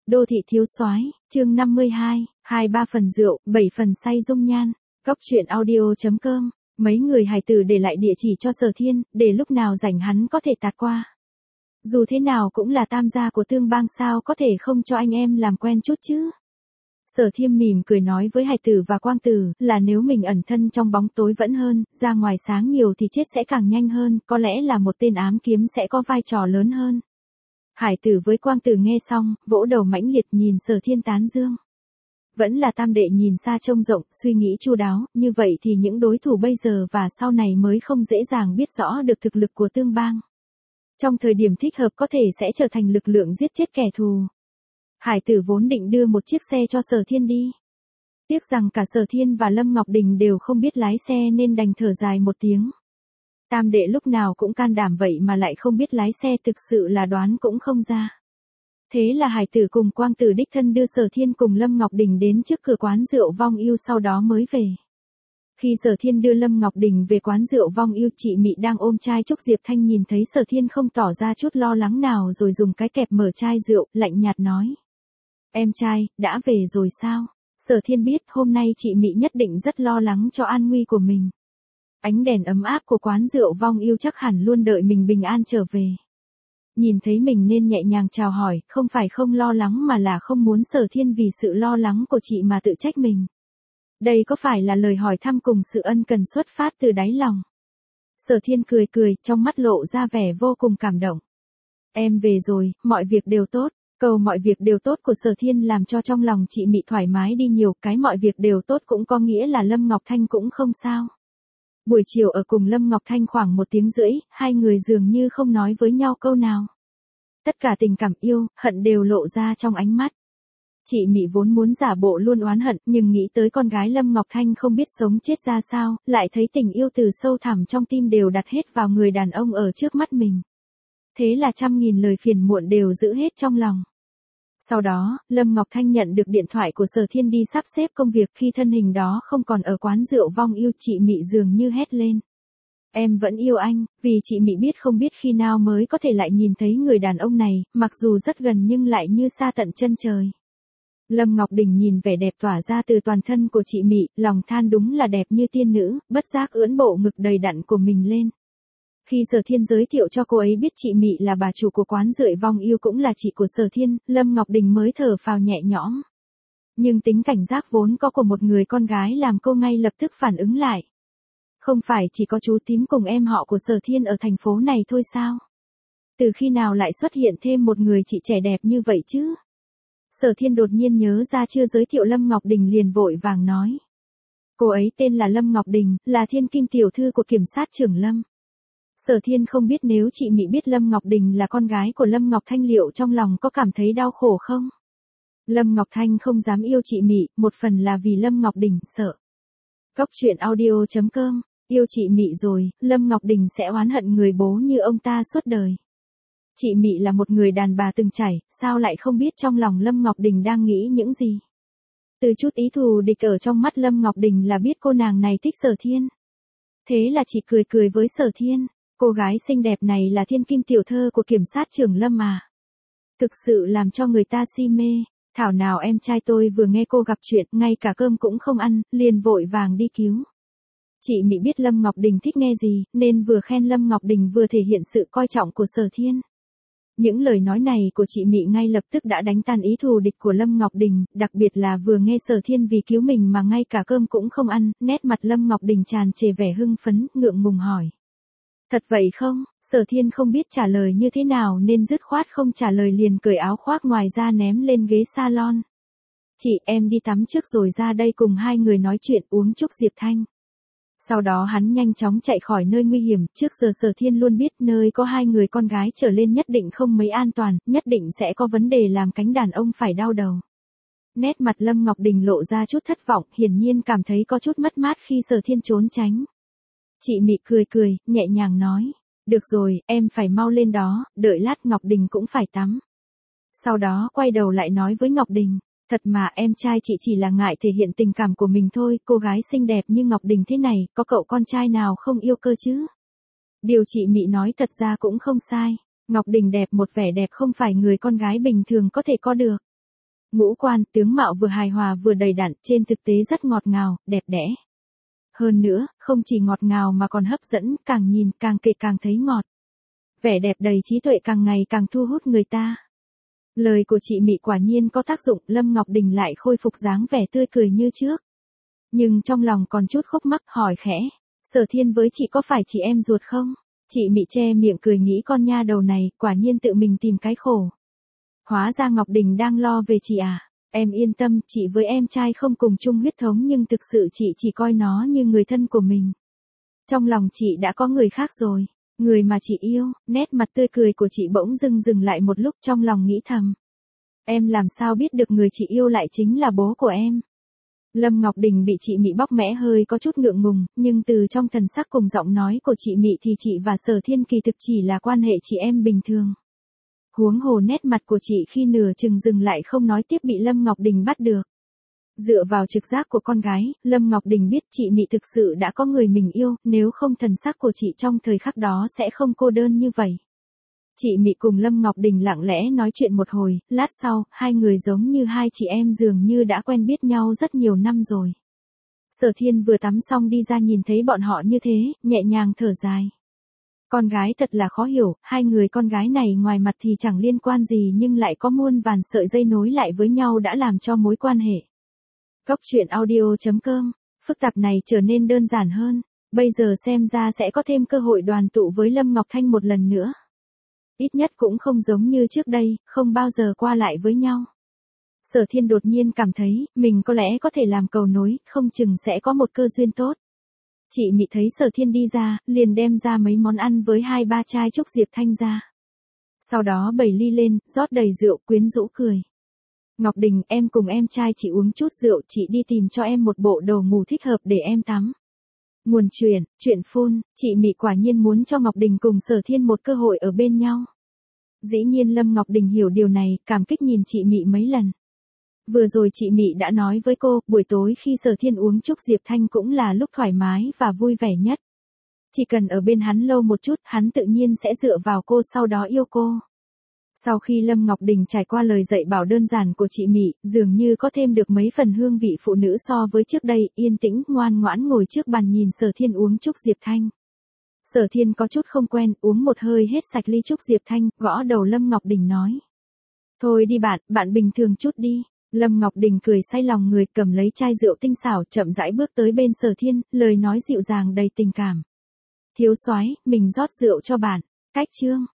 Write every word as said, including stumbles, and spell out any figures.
Đô thị thiếu soái, chương năm mươi hai, hai ba phần rượu, bảy phần say dung nhan. Cóc truyện audio chấm com. Mấy người hài tử để lại địa chỉ cho Sở Thiên, để lúc nào rảnh hắn có thể tạt qua. Dù thế nào cũng là tam gia của Tương Bang, sao có thể không cho anh em làm quen chút chứ. Sở Thiên mỉm cười nói với hài tử và Quang Tử là nếu mình ẩn thân trong bóng tối vẫn hơn, ra ngoài sáng nhiều thì chết sẽ càng nhanh hơn, có lẽ là một tên ám kiếm sẽ có vai trò lớn hơn. Hải tử với Quang Tử nghe xong, vỗ đầu mãnh liệt nhìn Sở Thiên tán dương. Vẫn là tam đệ nhìn xa trông rộng, suy nghĩ chu đáo, như vậy thì những đối thủ bây giờ và sau này mới không dễ dàng biết rõ được thực lực của Tương Bang. Trong thời điểm thích hợp có thể sẽ trở thành lực lượng giết chết kẻ thù. Hải tử vốn định đưa một chiếc xe cho Sở Thiên đi. Tiếc rằng cả Sở Thiên và Lâm Ngọc Đình đều không biết lái xe nên đành thở dài một tiếng. Tam đệ lúc nào cũng can đảm vậy mà lại không biết lái xe, thực sự là đoán cũng không ra. Thế là Hải tử cùng Quang Tử đích thân đưa Sở Thiên cùng Lâm Ngọc Đình đến trước cửa quán rượu Vong Yêu, sau đó mới về. Khi Sở Thiên đưa Lâm Ngọc Đình về quán rượu Vong Yêu, chị Mị đang ôm chai Trúc Diệp Thanh nhìn thấy Sở Thiên không tỏ ra chút lo lắng nào rồi dùng cái kẹp mở chai rượu, lạnh nhạt nói. Em trai, đã về rồi sao? Sở Thiên biết hôm nay chị Mị nhất định rất lo lắng cho an nguy của mình. Ánh đèn ấm áp của quán rượu Vong Yêu chắc hẳn luôn đợi mình bình an trở về. Nhìn thấy mình nên nhẹ nhàng chào hỏi, không phải không lo lắng mà là không muốn Sở Thiên vì sự lo lắng của chị mà tự trách mình. Đây có phải là lời hỏi thăm cùng sự ân cần xuất phát từ đáy lòng. Sở Thiên cười cười, trong mắt lộ ra vẻ vô cùng cảm động. Em về rồi, mọi việc đều tốt. Câu mọi việc đều tốt của Sở Thiên làm cho trong lòng chị Mị thoải mái đi nhiều, cái mọi việc đều tốt cũng có nghĩa là Lâm Ngọc Thanh cũng không sao. Buổi chiều ở cùng Lâm Ngọc Thanh khoảng một tiếng rưỡi, hai người dường như không nói với nhau câu nào. Tất cả tình cảm yêu, hận đều lộ ra trong ánh mắt. Chị Mị vốn muốn giả bộ luôn oán hận, nhưng nghĩ tới con gái Lâm Ngọc Thanh không biết sống chết ra sao, lại thấy tình yêu từ sâu thẳm trong tim đều đặt hết vào người đàn ông ở trước mắt mình. Thế là trăm nghìn lời phiền muộn đều giữ hết trong lòng. Sau đó, Lâm Ngọc Thanh nhận được điện thoại của Sở Thiên đi sắp xếp công việc, khi thân hình đó không còn ở quán rượu Vong Yêu, chị Mị dường như hét lên. Em vẫn yêu anh, vì chị Mị biết không biết khi nào mới có thể lại nhìn thấy người đàn ông này, mặc dù rất gần nhưng lại như xa tận chân trời. Lâm Ngọc Đình nhìn vẻ đẹp tỏa ra từ toàn thân của chị Mị, lòng than đúng là đẹp như tiên nữ, bất giác ưỡn bộ ngực đầy đặn của mình lên. Khi Sở Thiên giới thiệu cho cô ấy biết chị Mị là bà chủ của quán rượu Vong Yêu cũng là chị của Sở Thiên, Lâm Ngọc Đình mới thở phào nhẹ nhõm. Nhưng tính cảnh giác vốn có của một người con gái làm cô ngay lập tức phản ứng lại. Không phải chỉ có chú Tím cùng em họ của Sở Thiên ở thành phố này thôi sao? Từ khi nào lại xuất hiện thêm một người chị trẻ đẹp như vậy chứ? Sở Thiên đột nhiên nhớ ra chưa giới thiệu Lâm Ngọc Đình liền vội vàng nói. Cô ấy tên là Lâm Ngọc Đình, là thiên kim tiểu thư của kiểm sát trưởng Lâm. Sở Thiên không biết nếu chị Mị biết Lâm Ngọc Đình là con gái của Lâm Ngọc Thanh liệu trong lòng có cảm thấy đau khổ không? Lâm Ngọc Thanh không dám yêu chị Mị, một phần là vì Lâm Ngọc Đình sợ. Cóc truyện audio chấm com, yêu chị Mị rồi, Lâm Ngọc Đình sẽ oán hận người bố như ông ta suốt đời. Chị Mị là một người đàn bà từng trải, sao lại không biết trong lòng Lâm Ngọc Đình đang nghĩ những gì? Từ chút ý thù địch ở trong mắt Lâm Ngọc Đình là biết cô nàng này thích Sở Thiên. Thế là chỉ cười cười với Sở Thiên. Cô gái xinh đẹp này là thiên kim tiểu thơ của kiểm sát trưởng Lâm à. Thực sự làm cho người ta si mê. Thảo nào em trai tôi vừa nghe cô gặp chuyện, ngay cả cơm cũng không ăn, liền vội vàng đi cứu. Chị Mị biết Lâm Ngọc Đình thích nghe gì, nên vừa khen Lâm Ngọc Đình vừa thể hiện sự coi trọng của Sở Thiên. Những lời nói này của chị Mị ngay lập tức đã đánh tan ý thù địch của Lâm Ngọc Đình, đặc biệt là vừa nghe Sở Thiên vì cứu mình mà ngay cả cơm cũng không ăn, nét mặt Lâm Ngọc Đình tràn trề vẻ hưng phấn, ngượng ngùng hỏi. Thật vậy không? Sở Thiên không biết trả lời như thế nào nên dứt khoát không trả lời, liền cởi áo khoác ngoài ra ném lên ghế salon. Chị, em đi tắm trước rồi ra đây cùng hai người nói chuyện uống Trúc Diệp Thanh. Sau đó hắn nhanh chóng chạy khỏi nơi nguy hiểm, trước giờ Sở Thiên luôn biết nơi có hai người con gái trở lên nhất định không mấy an toàn, nhất định sẽ có vấn đề làm cánh đàn ông phải đau đầu. Nét mặt Lâm Ngọc Đình lộ ra chút thất vọng, hiển nhiên cảm thấy có chút mất mát khi Sở Thiên trốn tránh. Chị Mị cười cười, nhẹ nhàng nói. Được rồi, em phải mau lên đó, đợi lát Ngọc Đình cũng phải tắm. Sau đó quay đầu lại nói với Ngọc Đình. Thật mà em trai chị chỉ là ngại thể hiện tình cảm của mình thôi, cô gái xinh đẹp như Ngọc Đình thế này, có cậu con trai nào không yêu cơ chứ? Điều chị Mị nói thật ra cũng không sai. Ngọc Đình đẹp, một vẻ đẹp không phải người con gái bình thường có thể có được. Ngũ quan, tướng mạo vừa hài hòa vừa đầy đặn, trên thực tế rất ngọt ngào, đẹp đẽ. Hơn nữa, không chỉ ngọt ngào mà còn hấp dẫn, càng nhìn càng kệ càng thấy ngọt. Vẻ đẹp đầy trí tuệ càng ngày càng thu hút người ta. Lời của chị Mị quả nhiên có tác dụng, Lâm Ngọc Đình lại khôi phục dáng vẻ tươi cười như trước. Nhưng trong lòng còn chút khúc mắc, hỏi khẽ, Sở Thiên với chị có phải chị em ruột không? Chị Mị che miệng cười nghĩ con nha đầu này, quả nhiên tự mình tìm cái khổ. Hóa ra Ngọc Đình đang lo về chị à? Em yên tâm, chị với em trai không cùng chung huyết thống nhưng thực sự chị chỉ coi nó như người thân của mình. Trong lòng chị đã có người khác rồi, người mà chị yêu. Nét mặt tươi cười của chị bỗng dưng dừng lại một lúc, trong lòng nghĩ thầm. Em làm sao biết được người chị yêu lại chính là bố của em? Lâm Ngọc Đình bị chị Mị bóc mẽ hơi có chút ngượng ngùng, nhưng từ trong thần sắc cùng giọng nói của chị Mị thì chị và Sở Thiên kỳ thực chỉ là quan hệ chị em bình thường. Huống hồ nét mặt của chị khi nửa chừng dừng lại không nói tiếp bị Lâm Ngọc Đình bắt được. Dựa vào trực giác của con gái, Lâm Ngọc Đình biết chị Mị thực sự đã có người mình yêu, nếu không thần sắc của chị trong thời khắc đó sẽ không cô đơn như vậy. Chị Mị cùng Lâm Ngọc Đình lặng lẽ nói chuyện một hồi, lát sau, hai người giống như hai chị em dường như đã quen biết nhau rất nhiều năm rồi. Sở Thiên vừa tắm xong đi ra nhìn thấy bọn họ như thế, nhẹ nhàng thở dài. Con gái thật là khó hiểu, hai người con gái này ngoài mặt thì chẳng liên quan gì nhưng lại có muôn vàn sợi dây nối lại với nhau đã làm cho mối quan hệ. Cốc truyện audio chấm com, phức tạp này trở nên đơn giản hơn, bây giờ xem ra sẽ có thêm cơ hội đoàn tụ với Lâm Ngọc Thanh một lần nữa. Ít nhất cũng không giống như trước đây, không bao giờ qua lại với nhau. Sở Thiên đột nhiên cảm thấy, mình có lẽ có thể làm cầu nối, không chừng sẽ có một cơ duyên tốt. Chị Mị thấy Sở Thiên đi ra, liền đem ra mấy món ăn với hai ba chai chúc Diệp Thanh ra. Sau đó bày ly lên, rót đầy rượu, quyến rũ cười. Ngọc Đình, em cùng em trai chị uống chút rượu, chị đi tìm cho em một bộ đồ ngủ thích hợp để em tắm. Nguồn truyền, chuyện phun, chị Mị quả nhiên muốn cho Ngọc Đình cùng Sở Thiên một cơ hội ở bên nhau. Dĩ nhiên Lâm Ngọc Đình hiểu điều này, cảm kích nhìn chị Mị mấy lần. Vừa rồi chị Mị đã nói với cô, buổi tối khi Sở Thiên uống chúc Diệp Thanh cũng là lúc thoải mái và vui vẻ nhất. Chỉ cần ở bên hắn lâu một chút, hắn tự nhiên sẽ dựa vào cô sau đó yêu cô. Sau khi Lâm Ngọc Đình trải qua lời dạy bảo đơn giản của chị Mị, dường như có thêm được mấy phần hương vị phụ nữ so với trước đây, yên tĩnh, ngoan ngoãn ngồi trước bàn nhìn Sở Thiên uống chúc Diệp Thanh. Sở Thiên có chút không quen, uống một hơi hết sạch ly chúc Diệp Thanh, gõ đầu Lâm Ngọc Đình nói. Thôi đi bạn, bạn bình thường chút đi. Lâm Ngọc Đình cười say lòng người, cầm lấy chai rượu tinh xảo, chậm rãi bước tới bên Sở Thiên, lời nói dịu dàng đầy tình cảm. Thiếu soái, mình rót rượu cho bạn. Cách chương.